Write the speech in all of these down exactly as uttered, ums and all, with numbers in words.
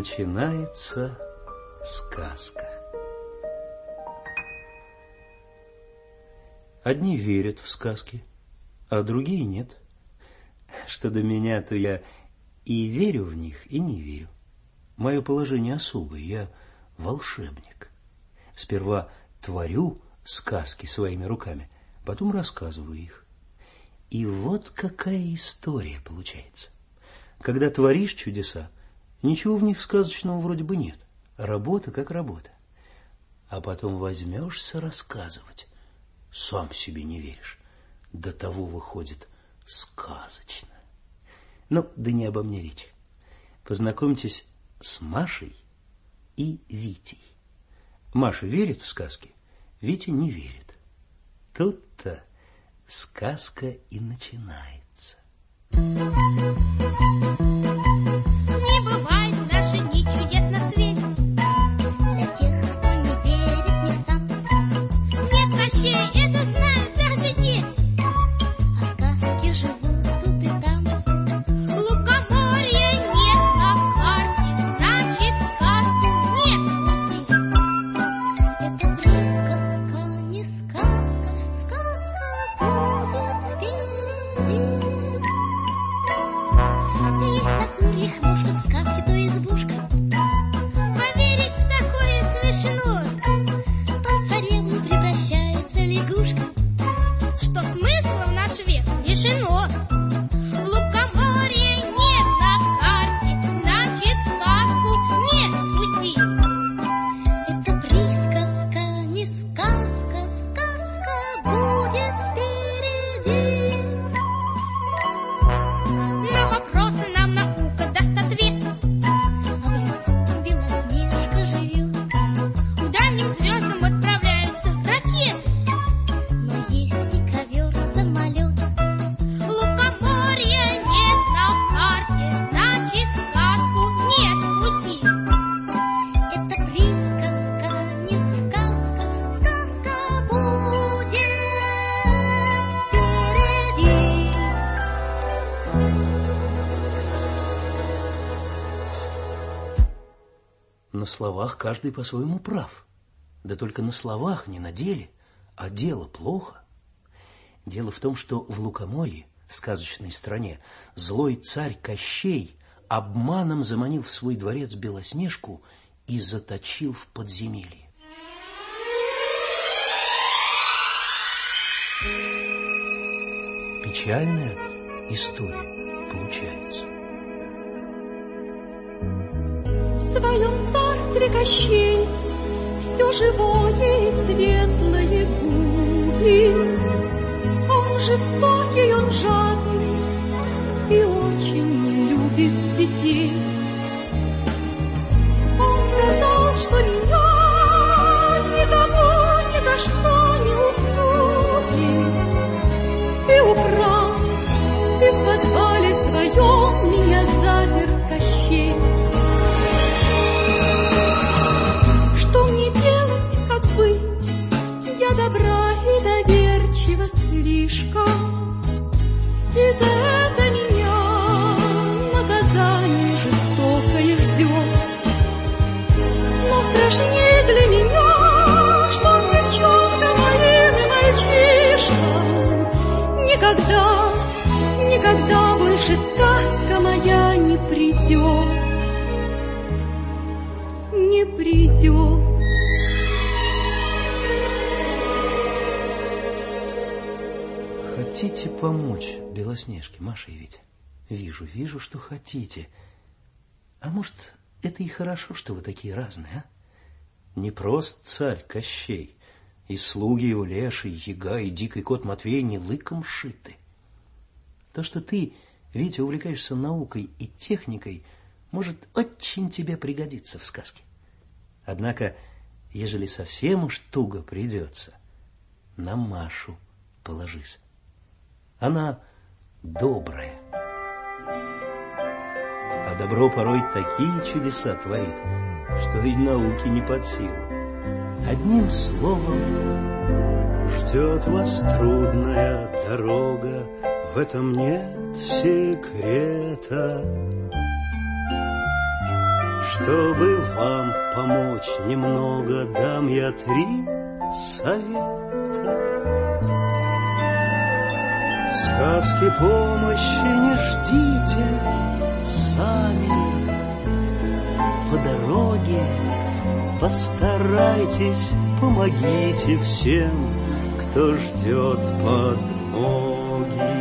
начинается сказка. Одни верят в сказки, а другие нет. Что до меня, то я и верю в них, и не верю. Мое положение особое, я волшебник. Сперва творю сказки своими руками, потом рассказываю их. И вот какая история получается. Когда творишь чудеса, ничего в них сказочного вроде бы нет. Работа как работа. А потом возьмешься рассказывать. Сам себе не веришь. До того выходит сказочно. Ну, да не обо мне речь. Познакомьтесь с Машей и Витей. Маша верит в сказки, Витя не верит. Тут-то сказка и начинается. Не бывает в наши дни чудес на свете. Для тех, кто не верит ни сам. Нет Кощея, это знают даже дети. А сказки живут тут и там. Лукоморья нет на карте, значит сказку нет пути. Это присказка, не сказка, сказка будет впереди. Есть на курьих ножках в сказке то избушка. Поверить в такое смешно. В царевну превращается лягушка. Что смысла в наш век лишено. Лукоморья нет на карте, значит сказку нет пути. Это присказка, не сказка, сказка будет впереди. На вопросы нам наука даст ответ. А в лесу Белоснежка живет. К дальним звездам отправляются ракеты. Но есть и ковер-самолет. Лукоморья нет на карте, значит сказку нет пути. Это присказка, не сказка, сказка будет впереди. На словах каждый по-своему прав. Да только на словах, не на деле, а дело плохо. Дело в том, что в Лукоморье, сказочной стране, злой царь Кощей обманом заманил в свой дворец Белоснежку и заточил в подземелье. Печальная история получается. В своем царстве Кощей все живое и светлое губит. Он жестокий, он жадный и очень не любит детей. Он сказал, что меня никому ни за что не уступит. И украл, и в подвале своем меня запер Кощей. Что мне делать, как быть? Я добра и доверчива слишком. И за это меня наказание жестокое ждет. Но страшнее для меня, что девчонка моим и мальчишкам никогда, никогда больше сказка моя не придет, не придет. Хотите помочь Белоснежке, Маша и Витя? Вижу, вижу, что хотите. А может, это и хорошо, что вы такие разные, а? Не просто царь Кощей, и слуги его Леший, Яга и дикий кот Матвей не лыком шиты. То, что ты, Витя, увлекаешься наукой и техникой, может очень тебе пригодиться в сказке. Однако, ежели совсем уж туго придется, на Машу положись. Она добрая. А добро порой такие чудеса творит, что и науке не под силу. Одним словом, ждет вас трудная дорога, в этом нет секрета. Чтобы вам помочь немного, дам я три совета. В сказке помощи не ждите сами. По дороге постарайтесь, помогите всем, кто ждет подмоги.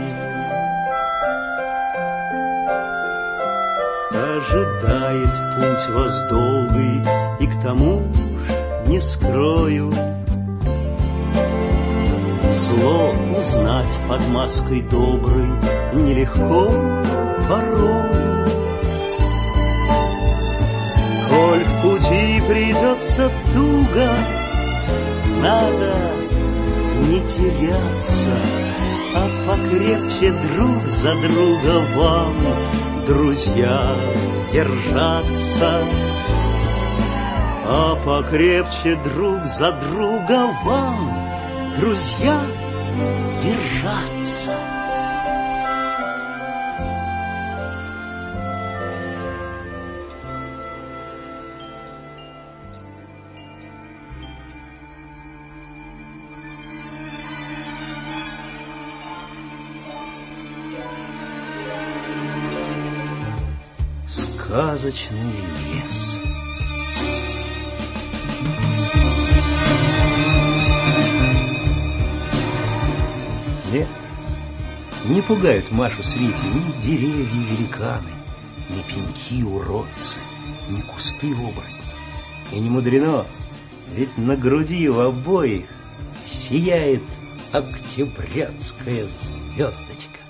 Ожидает путь вас долгий, и к тому ж не скрою, зло узнать под маской доброй нелегко порою. Коль в пути придется туго, надо не теряться, а покрепче друг за друга вам, друзья, держаться. А покрепче друг за друга вам, друзья, держаться. Сказочный лес. Нет, не пугают Машу с Витей ни деревья-великаны, ни пеньки-уродцы, ни кусты-оборотни. И не мудрено, ведь на груди у обоих сияет октябрятская звездочка.